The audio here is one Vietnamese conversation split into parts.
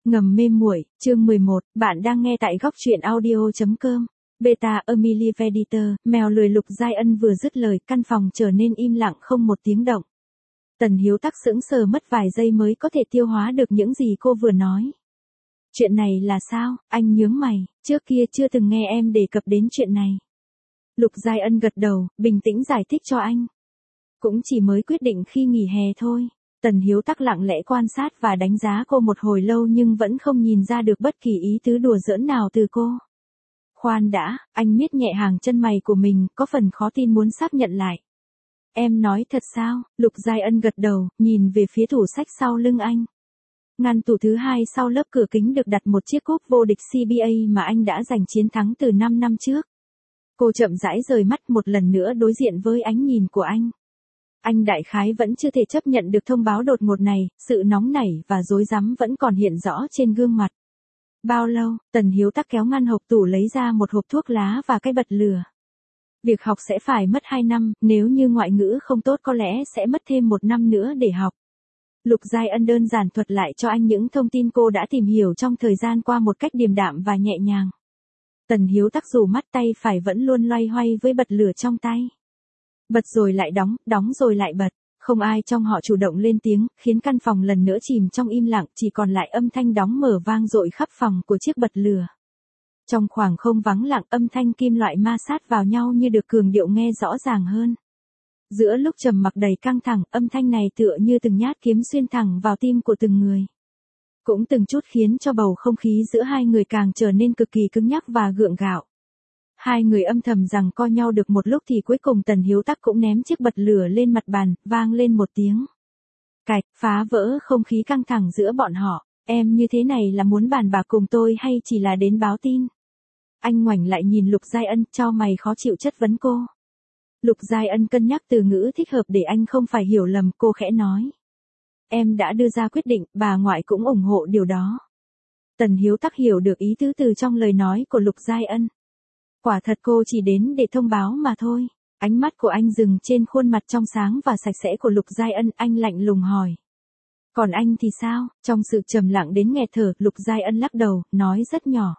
Ngầm mê muội, chương 11, bạn đang nghe tại góc truyện audio.com. Beta Emily Veditor, mèo lười Lục Giai Ân vừa dứt lời, căn phòng trở nên im lặng không một tiếng động. Tần Hiếu Tắc sững sờ mất vài giây mới có thể tiêu hóa được những gì cô vừa nói. Chuyện này là sao? Anh nhướng mày, trước kia chưa từng nghe em đề cập đến chuyện này. Lục Giai Ân gật đầu, bình tĩnh giải thích cho anh. Cũng chỉ mới quyết định khi nghỉ hè thôi. Tần Hiếu Tắc lặng lẽ quan sát và đánh giá cô một hồi lâu nhưng vẫn không nhìn ra được bất kỳ ý tứ đùa giỡn nào từ cô. Khoan đã, anh miết nhẹ hàng chân mày của mình, có phần khó tin muốn xác nhận lại. Em nói thật sao? Lục Giai Ân gật đầu, nhìn về phía tủ sách sau lưng anh. Ngăn tủ thứ hai sau lớp cửa kính được đặt một chiếc cúp vô địch CBA mà anh đã giành chiến thắng từ 5 năm trước. Cô chậm rãi rời mắt một lần nữa đối diện với ánh nhìn của anh. Anh đại khái vẫn chưa thể chấp nhận được thông báo đột ngột này, sự nóng nảy và rối rắm vẫn còn hiện rõ trên gương mặt. Bao lâu? Tần Hiếu Tắc kéo ngăn hộp tủ lấy ra một hộp thuốc lá và cái bật lửa. Việc học sẽ phải mất 2 năm, nếu như ngoại ngữ không tốt có lẽ sẽ mất thêm 1 năm nữa để học. Lục Giai Ân đơn giản thuật lại cho anh những thông tin cô đã tìm hiểu trong thời gian qua một cách điềm đạm và nhẹ nhàng. Tần Hiếu Tắc dù mắt tay phải vẫn luôn loay hoay với bật lửa trong tay. Bật rồi lại đóng, đóng rồi lại bật. Không ai trong họ chủ động lên tiếng, khiến căn phòng lần nữa chìm trong im lặng, chỉ còn lại âm thanh đóng mở vang dội khắp phòng của chiếc bật lửa. Trong khoảng không vắng lặng, âm thanh kim loại ma sát vào nhau như được cường điệu nghe rõ ràng hơn. Giữa lúc trầm mặc đầy căng thẳng, âm thanh này tựa như từng nhát kiếm xuyên thẳng vào tim của từng người. Cũng từng chút khiến cho bầu không khí giữa hai người càng trở nên cực kỳ cứng nhắc và gượng gạo. Hai người âm thầm giằng co nhau được một lúc thì cuối cùng Tần Hiếu Tắc cũng ném chiếc bật lửa lên mặt bàn, vang lên một tiếng. Cạch, phá vỡ không khí căng thẳng giữa bọn họ. Em như thế này là muốn bàn bạc cùng tôi hay chỉ là đến báo tin? Anh ngoảnh lại nhìn Lục Giai Ân, chau mày khó chịu chất vấn cô. Lục Giai Ân cân nhắc từ ngữ thích hợp để anh không phải hiểu lầm, cô khẽ nói. Em đã đưa ra quyết định, bà ngoại cũng ủng hộ điều đó. Tần Hiếu Tắc hiểu được ý tứ từ trong lời nói của Lục Giai Ân. Quả thật cô chỉ đến để thông báo mà thôi. Ánh mắt của anh dừng trên khuôn mặt trong sáng và sạch sẽ của Lục Giai Ân, anh lạnh lùng hỏi. Còn anh thì sao? Trong sự trầm lặng đến nghẹt thở, Lục Giai Ân lắc đầu, nói rất nhỏ.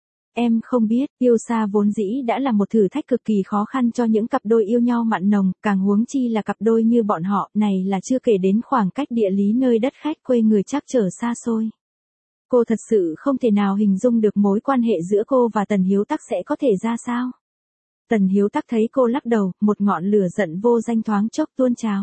Em không biết, yêu xa vốn dĩ đã là một thử thách cực kỳ khó khăn cho những cặp đôi yêu nhau mặn nồng, càng huống chi là cặp đôi như bọn họ, này là chưa kể đến khoảng cách địa lý nơi đất khách quê người trắc trở xa xôi. Cô thật sự không thể nào hình dung được mối quan hệ giữa cô và Tần Hiếu Tắc sẽ có thể ra sao. Tần Hiếu Tắc thấy cô lắc đầu, một ngọn lửa giận vô danh thoáng chốc tuôn trào.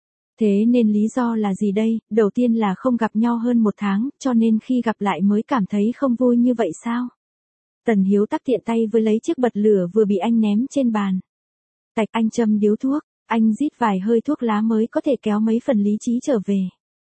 Thế nên lý do là gì đây? Đầu tiên là không gặp nhau hơn 1 tháng, cho nên khi gặp lại mới cảm thấy không vui như vậy sao? Tần Hiếu Tắc tiện tay với lấy chiếc bật lửa vừa bị anh ném trên bàn. Tạch, anh châm điếu thuốc, anh rít vài hơi thuốc lá mới có thể kéo mấy phần lý trí trở về.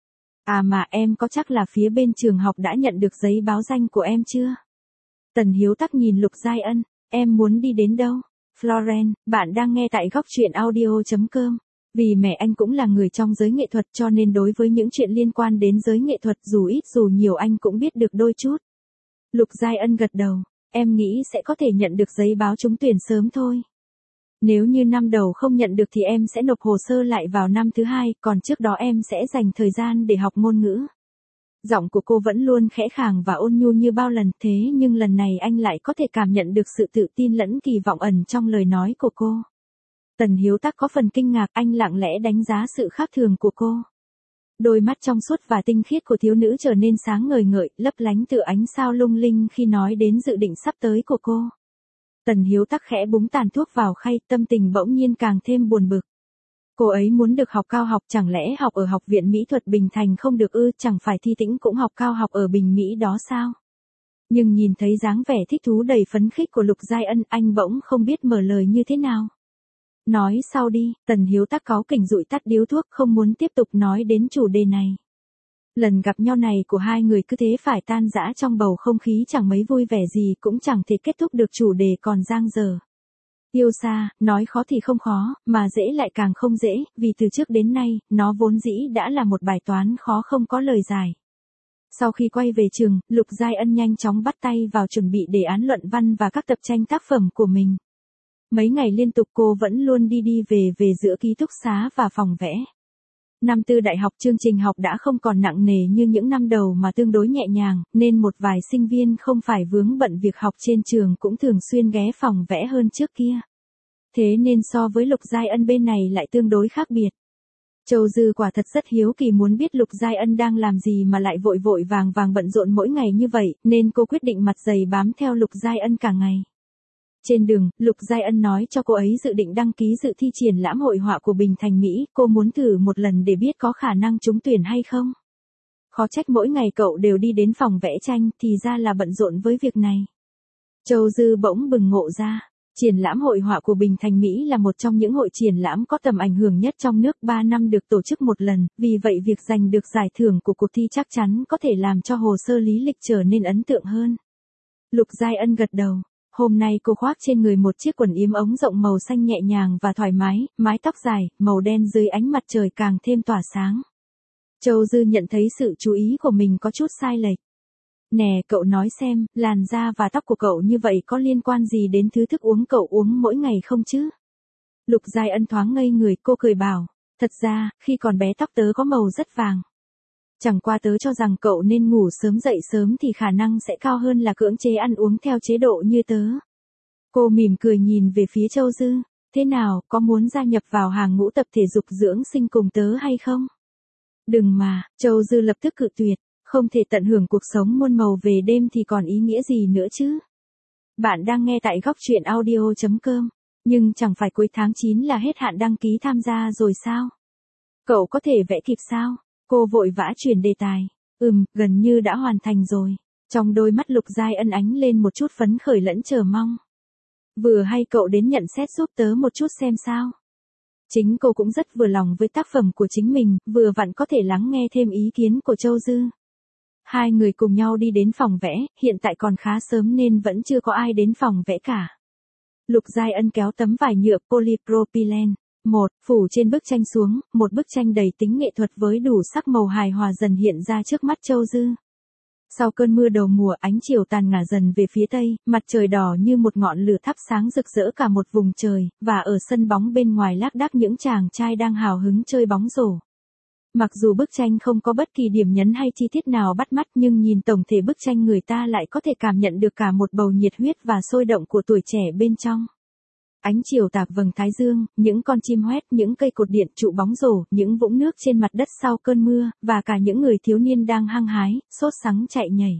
À mà em có chắc là phía bên trường học đã nhận được giấy báo danh của em chưa? Tần Hiếu Tắc nhìn Lục Giai Ân, em muốn đi đến đâu? Florence, bạn đang nghe tại góc truyện audio.com. Vì mẹ anh cũng là người trong giới nghệ thuật cho nên đối với những chuyện liên quan đến giới nghệ thuật dù ít dù nhiều anh cũng biết được đôi chút. Lục Giai Ân gật đầu, em nghĩ sẽ có thể nhận được giấy báo trúng tuyển sớm thôi. Nếu như năm đầu không nhận được thì em sẽ nộp hồ sơ lại vào năm thứ 2, còn trước đó em sẽ dành thời gian để học ngôn ngữ. Giọng của cô vẫn luôn khẽ khàng và ôn nhu như bao lần, thế nhưng lần này anh lại có thể cảm nhận được sự tự tin lẫn kỳ vọng ẩn trong lời nói của cô. Tần Hiếu Tắc có phần kinh ngạc, anh lặng lẽ đánh giá sự khác thường của cô. Đôi mắt trong suốt và tinh khiết của thiếu nữ trở nên sáng ngời ngợi, lấp lánh tựa ánh sao lung linh khi nói đến dự định sắp tới của cô. Tần Hiếu Tắc khẽ búng tàn thuốc vào khay, tâm tình bỗng nhiên càng thêm buồn bực. Cô ấy muốn được học cao học, chẳng lẽ học ở Học viện Mỹ thuật Bình Thành không được ư? Chẳng phải Thi Tĩnh cũng học cao học ở Bình Mỹ đó sao? Nhưng nhìn thấy dáng vẻ thích thú đầy phấn khích của Lục Giai Ân, anh bỗng không biết mở lời như thế nào. Nói sau đi. Tần Hiếu Tắc cáu kỉnh dụi tắt điếu thuốc, không muốn tiếp tục nói đến chủ đề này. Lần gặp nhau này của hai người cứ thế phải tan rã trong bầu không khí chẳng mấy vui vẻ gì, cũng chẳng thể kết thúc được chủ đề còn dang dở. Yêu xa, nói khó thì không khó, mà dễ lại càng không dễ, vì từ trước đến nay, nó vốn dĩ đã là một bài toán khó không có lời giải. Sau khi quay về trường, Lục Giai Ân nhanh chóng bắt tay vào chuẩn bị đề án luận văn và các tập tranh tác phẩm của mình. Mấy ngày liên tục cô vẫn luôn đi đi về về giữa ký túc xá và phòng vẽ. Năm tư đại học chương trình học đã không còn nặng nề như những năm đầu mà tương đối nhẹ nhàng, nên một vài sinh viên không phải vướng bận việc học trên trường cũng thường xuyên ghé phòng vẽ hơn trước kia. Thế nên so với Lục Giai Ân bên này lại tương đối khác biệt. Châu Dư quả thật rất hiếu kỳ muốn biết Lục Giai Ân đang làm gì mà lại vội vội vàng vàng bận rộn mỗi ngày như vậy, nên cô quyết định mặt dày bám theo Lục Giai Ân cả ngày. Trên đường, Lục Giai Ân nói cho cô ấy dự định đăng ký dự thi triển lãm hội họa của Bình Thành Mỹ, cô muốn thử một lần để biết có khả năng trúng tuyển hay không. Khó trách mỗi ngày cậu đều đi đến phòng vẽ tranh, thì ra là bận rộn với việc này. Châu Dư bỗng bừng ngộ ra. Triển lãm hội họa của Bình Thành Mỹ là một trong những hội triển lãm có tầm ảnh hưởng nhất trong nước, 3 năm được tổ chức một lần, vì vậy việc giành được giải thưởng của cuộc thi chắc chắn có thể làm cho hồ sơ lý lịch trở nên ấn tượng hơn. Lục Giai Ân gật đầu. Hôm nay cô khoác trên người một chiếc quần yếm ống rộng màu xanh nhẹ nhàng và thoải mái, mái tóc dài, màu đen dưới ánh mặt trời càng thêm tỏa sáng. Châu Dư nhận thấy sự chú ý của mình có chút sai lệch. Nè, cậu nói xem, làn da và tóc của cậu như vậy có liên quan gì đến thứ thức uống cậu uống mỗi ngày không chứ? Lục Giai Ân thoáng ngây người, cô cười bảo, thật ra, khi còn bé tóc tớ có màu rất vàng. Chẳng qua tớ cho rằng cậu nên ngủ sớm dậy sớm thì khả năng sẽ cao hơn là cưỡng chế ăn uống theo chế độ như tớ. Cô mỉm cười nhìn về phía Châu Dư, thế nào, có muốn gia nhập vào hàng ngũ tập thể dục dưỡng sinh cùng tớ hay không? Đừng mà, Châu Dư lập tức cự tuyệt. Không thể tận hưởng cuộc sống muôn màu về đêm thì còn ý nghĩa gì nữa chứ? Bạn đang nghe tại góc truyện audio.com. Nhưng chẳng phải cuối tháng 9 là hết hạn đăng ký tham gia rồi sao? Cậu có thể vẽ kịp sao? Cô vội vã chuyển đề tài. Gần như đã hoàn thành rồi. Trong đôi mắt Lục Giai Ân ánh lên một chút phấn khởi lẫn chờ mong. Vừa hay cậu đến nhận xét giúp tớ một chút xem sao? Chính cô cũng rất vừa lòng với tác phẩm của chính mình, vừa vặn có thể lắng nghe thêm ý kiến của Châu Dư. Hai người cùng nhau đi đến phòng vẽ, hiện tại còn khá sớm nên vẫn chưa có ai đến phòng vẽ cả. Lục Giai Ân kéo tấm vải nhựa polypropylene, phủ trên bức tranh xuống, một bức tranh đầy tính nghệ thuật với đủ sắc màu hài hòa dần hiện ra trước mắt Châu Dư. Sau cơn mưa đầu mùa, ánh chiều tàn ngả dần về phía tây, mặt trời đỏ như một ngọn lửa thắp sáng rực rỡ cả một vùng trời, và ở sân bóng bên ngoài lác đác những chàng trai đang hào hứng chơi bóng rổ. Mặc dù bức tranh không có bất kỳ điểm nhấn hay chi tiết nào bắt mắt, nhưng nhìn tổng thể bức tranh người ta lại có thể cảm nhận được cả một bầu nhiệt huyết và sôi động của tuổi trẻ bên trong. Ánh chiều tạc vầng thái dương, những con chim hót, những cây cột điện, trụ bóng rổ, những vũng nước trên mặt đất sau cơn mưa, và cả những người thiếu niên đang hăng hái, sốt sắng chạy nhảy.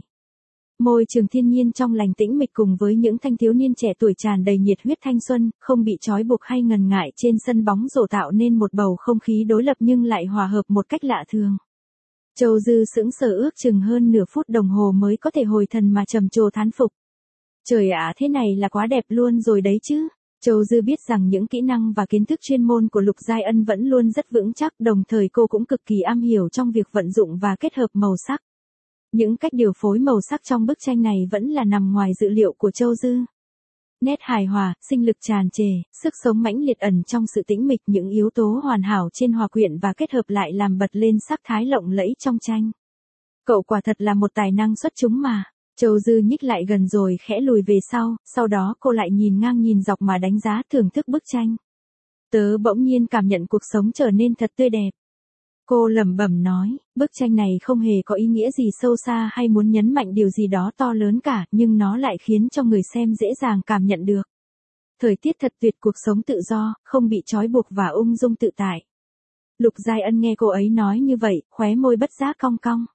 Môi trường thiên nhiên trong lành tĩnh mịch cùng với những thanh thiếu niên trẻ tuổi tràn đầy nhiệt huyết thanh xuân, không bị trói buộc hay ngần ngại trên sân bóng rổ tạo nên một bầu không khí đối lập nhưng lại hòa hợp một cách lạ thường. Châu Dư sững sờ ước chừng hơn nửa phút đồng hồ mới có thể hồi thần mà trầm trồ thán phục. Trời ạ, thế này là quá đẹp luôn rồi đấy chứ. Châu Dư biết rằng những kỹ năng và kiến thức chuyên môn của Lục Giai Ân vẫn luôn rất vững chắc, đồng thời cô cũng cực kỳ am hiểu trong việc vận dụng và kết hợp màu sắc. Những cách điều phối màu sắc trong bức tranh này vẫn là nằm ngoài dự liệu của Châu Dư. Nét hài hòa, sinh lực tràn trề, sức sống mãnh liệt ẩn trong sự tĩnh mịch, những yếu tố hoàn hảo trên hòa quyện và kết hợp lại làm bật lên sắc thái lộng lẫy trong tranh. Cậu quả thật là một tài năng xuất chúng mà. Châu Dư nhích lại gần rồi khẽ lùi về sau đó cô lại nhìn ngang nhìn dọc mà đánh giá thưởng thức bức tranh. Tớ bỗng nhiên cảm nhận cuộc sống trở nên thật tươi đẹp. Cô lẩm bẩm nói, bức tranh này không hề có ý nghĩa gì sâu xa hay muốn nhấn mạnh điều gì đó to lớn cả, nhưng nó lại khiến cho người xem dễ dàng cảm nhận được. Thời tiết thật tuyệt, cuộc sống tự do, không bị trói buộc và ung dung tự tại. Lục Giai Ân nghe cô ấy nói như vậy, khóe môi bất giác cong cong.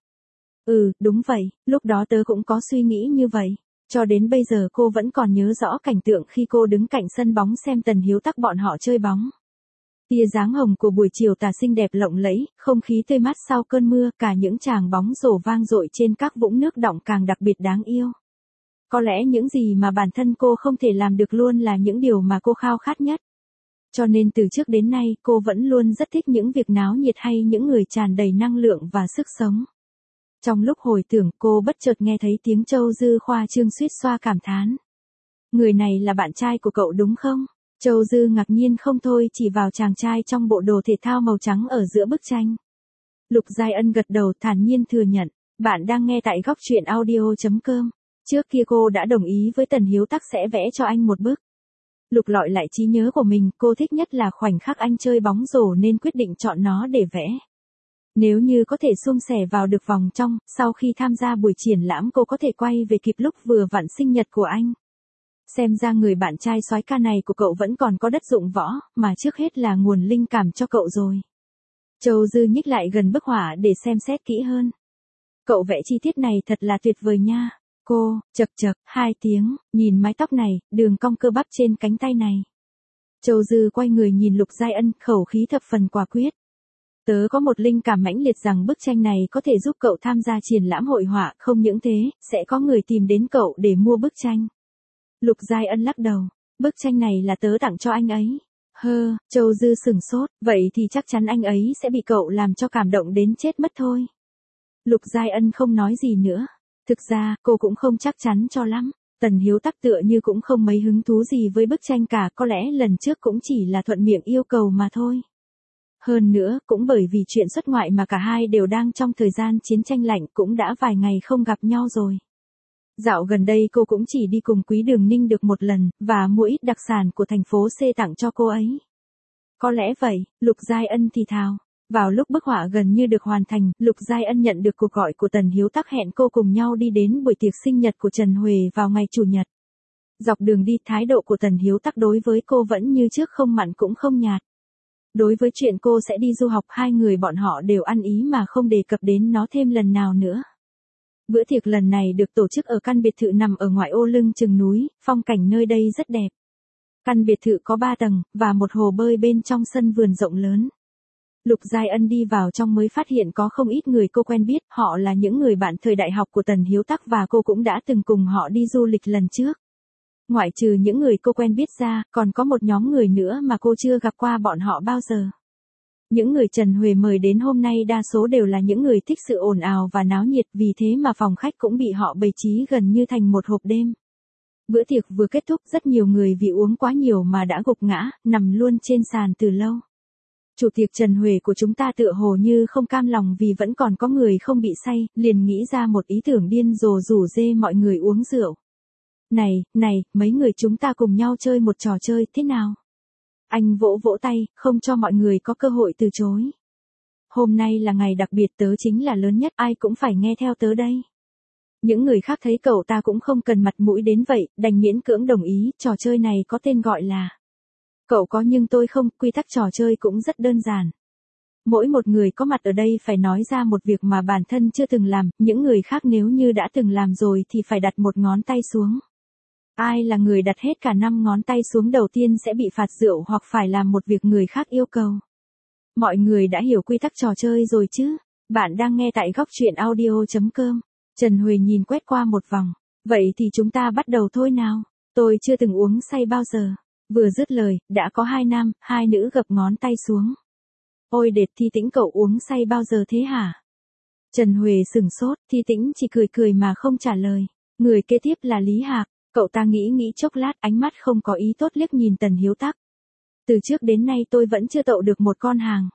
Đúng vậy, lúc đó tớ cũng có suy nghĩ như vậy. Cho đến bây giờ cô vẫn còn nhớ rõ cảnh tượng khi cô đứng cạnh sân bóng xem Tần Hiếu Tắc bọn họ chơi bóng. Tia dáng hồng của buổi chiều tà xinh đẹp lộng lẫy, không khí tươi mát sau cơn mưa, cả những tràng bóng rổ vang dội trên các vũng nước đọng càng đặc biệt đáng yêu. Có lẽ những gì mà bản thân cô không thể làm được luôn là những điều mà cô khao khát nhất. Cho nên từ trước đến nay cô vẫn luôn rất thích những việc náo nhiệt hay những người tràn đầy năng lượng và sức sống. Trong lúc hồi tưởng cô bất chợt nghe thấy tiếng Châu Dư khoa trương suýt xoa cảm thán. Người này là bạn trai của cậu đúng không? Châu Dư ngạc nhiên không thôi chỉ vào chàng trai trong bộ đồ thể thao màu trắng ở giữa bức tranh. Lục Giai Ân gật đầu thản nhiên thừa nhận. Bạn đang nghe tại góc truyện audio.com. Trước kia cô đã đồng ý với Tần Hiếu Tắc sẽ vẽ cho anh một bức. Lục lọi lại trí nhớ của mình, cô thích nhất là khoảnh khắc anh chơi bóng rổ nên quyết định chọn nó để vẽ. Nếu như có thể suôn sẻ vào được vòng trong, sau khi tham gia buổi triển lãm cô có thể quay về kịp lúc vừa vặn sinh nhật của anh. Xem ra người bạn trai soái ca này của cậu vẫn còn có đất dụng võ, mà trước hết là nguồn linh cảm cho cậu rồi. Châu Dư nhích lại gần bức họa để xem xét kỹ hơn. Cậu vẽ chi tiết này thật là tuyệt vời nha. Cô, chậc chậc, 2 tiếng, nhìn mái tóc này, đường cong cơ bắp trên cánh tay này. Châu Dư quay người nhìn Lục Giai Ân, khẩu khí thập phần quả quyết. Tớ có một linh cảm mãnh liệt rằng bức tranh này có thể giúp cậu tham gia triển lãm hội họa, không những thế, sẽ có người tìm đến cậu để mua bức tranh. Lục Giai Ân lắc đầu, bức tranh này là tớ tặng cho anh ấy. Châu Dư sửng sốt, vậy thì chắc chắn anh ấy sẽ bị cậu làm cho cảm động đến chết mất thôi. Lục Giai Ân không nói gì nữa. Thực ra, cô cũng không chắc chắn cho lắm. Tần Hiếu Tắc tựa như cũng không mấy hứng thú gì với bức tranh cả, có lẽ lần trước cũng chỉ là thuận miệng yêu cầu mà thôi. Hơn nữa, cũng bởi vì chuyện xuất ngoại mà cả hai đều đang trong thời gian chiến tranh lạnh, cũng đã vài ngày không gặp nhau rồi. Dạo gần đây cô cũng chỉ đi cùng Quý Đường Ninh được một lần, và mua ít đặc sản của thành phố C tặng cho cô ấy. Có lẽ vậy, Lục Giai Ân thì thào. Vào lúc bức họa gần như được hoàn thành, Lục Giai Ân nhận được cuộc gọi của Tần Hiếu Tắc hẹn cô cùng nhau đi đến buổi tiệc sinh nhật của Trần Huệ vào ngày Chủ nhật. Dọc đường đi, thái độ của Tần Hiếu Tắc đối với cô vẫn như trước, không mặn cũng không nhạt. Đối với chuyện cô sẽ đi du học, hai người bọn họ đều ăn ý mà không đề cập đến nó thêm lần nào nữa. Bữa tiệc lần này được tổ chức ở căn biệt thự nằm ở ngoại ô lưng chừng núi, phong cảnh nơi đây rất đẹp. Căn biệt thự có 3 tầng, và một hồ bơi bên trong sân vườn rộng lớn. Lục Giai Ân đi vào trong mới phát hiện có không ít người cô quen biết, họ là những người bạn thời đại học của Tần Hiếu Tắc và cô cũng đã từng cùng họ đi du lịch lần trước. Ngoại trừ những người cô quen biết ra, còn có một nhóm người nữa mà cô chưa gặp qua bọn họ bao giờ. Những người Trần Huệ mời đến hôm nay đa số đều là những người thích sự ồn ào và náo nhiệt, vì thế mà phòng khách cũng bị họ bày trí gần như thành một hộp đêm. Bữa tiệc vừa kết thúc, rất nhiều người vì uống quá nhiều mà đã gục ngã, nằm luôn trên sàn từ lâu. Chủ tiệc Trần Huệ của chúng ta tựa hồ như không cam lòng vì vẫn còn có người không bị say, liền nghĩ ra một ý tưởng điên rồ rủ rê mọi người uống rượu. Này, mấy người chúng ta cùng nhau chơi một trò chơi thế nào? Anh vỗ vỗ tay, không cho mọi người có cơ hội từ chối. Hôm nay là ngày đặc biệt, tớ chính là lớn nhất, ai cũng phải nghe theo tớ đây. Những người khác thấy cậu ta cũng không cần mặt mũi đến vậy, đành miễn cưỡng đồng ý. Trò chơi này có tên gọi là Cậu có nhưng tôi không. Quy tắc trò chơi cũng rất đơn giản. Mỗi một người có mặt ở đây phải nói ra một việc mà bản thân chưa từng làm, những người khác nếu như đã từng làm rồi thì phải đặt một ngón tay xuống. Ai là người đặt hết cả 5 ngón tay xuống đầu tiên sẽ bị phạt rượu hoặc phải làm một việc người khác yêu cầu. Mọi người đã hiểu quy tắc trò chơi rồi chứ? Bạn đang nghe tại góc truyện audio.com. Trần Huệ nhìn quét qua một vòng. Vậy thì chúng ta bắt đầu thôi nào. Tôi chưa từng uống say bao giờ. Vừa dứt lời, đã có 2 nam, 2 nữ gập ngón tay xuống. Ôi đệt, Thi Tĩnh, cậu uống say bao giờ thế hả? Trần Huệ sửng sốt, Thi Tĩnh chỉ cười cười mà không trả lời. Người kế tiếp là Lý Hạc. Cậu ta nghĩ chốc lát, ánh mắt không có ý tốt liếc nhìn Tần Hiếu Tắc. Từ trước đến nay tôi vẫn chưa tậu được một con hàng.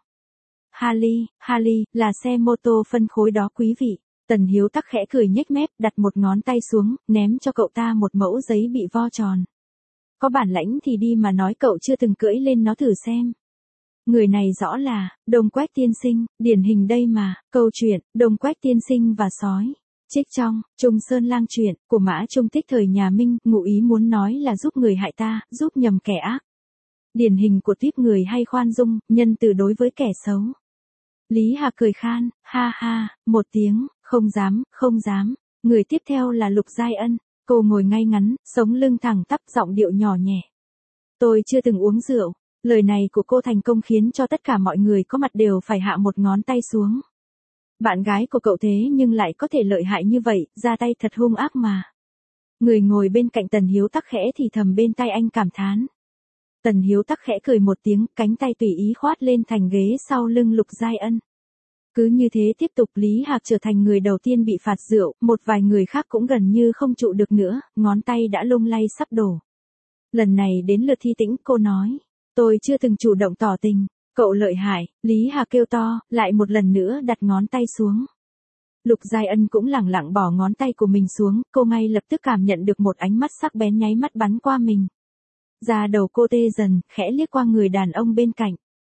Harley, là xe mô tô phân khối đó quý vị. Tần Hiếu Tắc khẽ cười nhếch mép, đặt một ngón tay xuống, ném cho cậu ta một mẫu giấy bị vo tròn. Có bản lãnh thì đi mà nói cậu chưa từng cưỡi lên nó thử xem. Người này rõ là Đồng Quách tiên sinh, điển hình đây mà. Câu chuyện Đồng Quách tiên sinh và sói. Trích trong Trung Sơn Lang truyện của Mã Trung Tích thời nhà Minh, ngụ ý muốn nói là giúp người hại ta, giúp nhầm kẻ ác. Điển hình của tiếp người hay khoan dung, nhân từ đối với kẻ xấu. Lý Hạc cười khan, ha, một tiếng, không dám. Người tiếp theo là Lục Giai Ân. Cô ngồi ngay ngắn, sống lưng thẳng tắp, giọng điệu nhỏ nhẹ. Tôi chưa từng uống rượu. Lời này của cô thành công khiến cho tất cả mọi người có mặt đều phải hạ một ngón tay xuống. Bạn gái của cậu thế nhưng lại có thể lợi hại như vậy, ra tay thật hung ác mà. Người ngồi bên cạnh Tần Hiếu Tắc khẽ thì thầm bên tai anh cảm thán. Tần Hiếu Tắc khẽ cười một tiếng, cánh tay tùy ý khoát lên thành ghế sau lưng Lục Giai Ân. Cứ như thế tiếp tục, Lý Hạc trở thành người đầu tiên bị phạt rượu, một vài người khác cũng gần như không trụ được nữa, ngón tay đã lung lay sắp đổ. Lần này đến lượt Thi Tĩnh, cô nói. Tôi chưa từng chủ động tỏ tình. Cậu lợi hại, Lý Hạc kêu to, lại một lần nữa đặt ngón tay xuống. Lục Giai Ân cũng lẳng lặng bỏ ngón tay của mình xuống, cô ngay lập tức cảm nhận được một ánh mắt sắc bén nháy mắt bắn qua mình. Da đầu cô tê dần, khẽ liếc qua người đàn ông bên cạnh.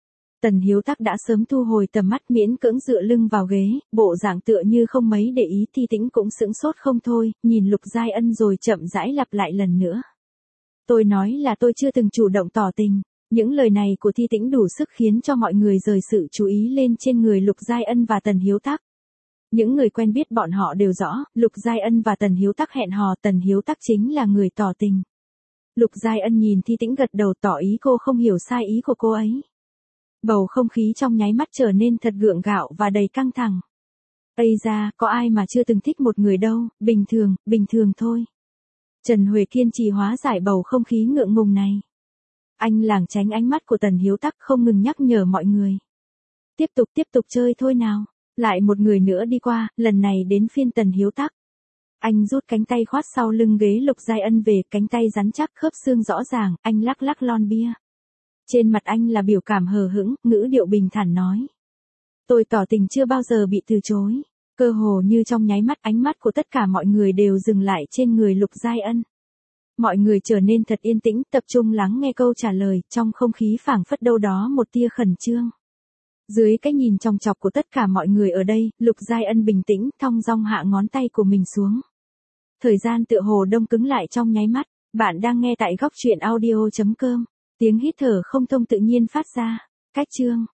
Tần Hiếu Tắc đã sớm thu hồi tầm mắt, miễn cưỡng dựa lưng vào ghế, bộ dạng tựa như không mấy để ý. Thi Tĩnh cũng sững sốt không thôi, nhìn Lục Giai Ân rồi chậm rãi lặp lại lần nữa. Tôi nói là tôi chưa từng chủ động tỏ tình. Những lời này của Thi Tĩnh đủ sức khiến cho mọi người rời sự chú ý lên trên người Lục Giai Ân và Tần Hiếu Tắc. Những người quen biết bọn họ đều rõ, Lục Giai Ân và Tần Hiếu Tắc hẹn hò, Tần Hiếu Tắc chính là người tỏ tình. Lục Giai Ân nhìn Thi Tĩnh gật đầu tỏ ý cô không hiểu sai ý của cô ấy. Bầu không khí trong nháy mắt trở nên thật gượng gạo và đầy căng thẳng. Ây da, có ai mà chưa từng thích một người đâu, bình thường thôi. Trần Huệ kiên trì hóa giải bầu không khí ngượng ngùng này. Anh lảng tránh ánh mắt của Tần Hiếu Tắc, không ngừng nhắc nhở mọi người. Tiếp tục chơi thôi nào. Lại một người nữa đi qua, lần này đến phiên Tần Hiếu Tắc. Anh rút cánh tay khoát sau lưng ghế Lục Giai Ân về, cánh tay rắn chắc khớp xương rõ ràng, anh lắc lắc lon bia. Trên mặt anh là biểu cảm hờ hững, ngữ điệu bình thản nói. Tôi tỏ tình chưa bao giờ bị từ chối. Cơ hồ như trong nháy mắt, ánh mắt của tất cả mọi người đều dừng lại trên người Lục Giai Ân. Mọi người trở nên thật yên tĩnh, tập trung lắng nghe câu trả lời, trong không khí phảng phất đâu đó một tia khẩn trương. Dưới cái nhìn chòng chọc của tất cả mọi người ở đây, Lục Giai Ân bình tĩnh, thong dong hạ ngón tay của mình xuống. Thời gian tựa hồ đông cứng lại trong nháy mắt. Bạn đang nghe tại góc truyện audio.com. Tiếng hít thở không thông tự nhiên phát ra. Cách chương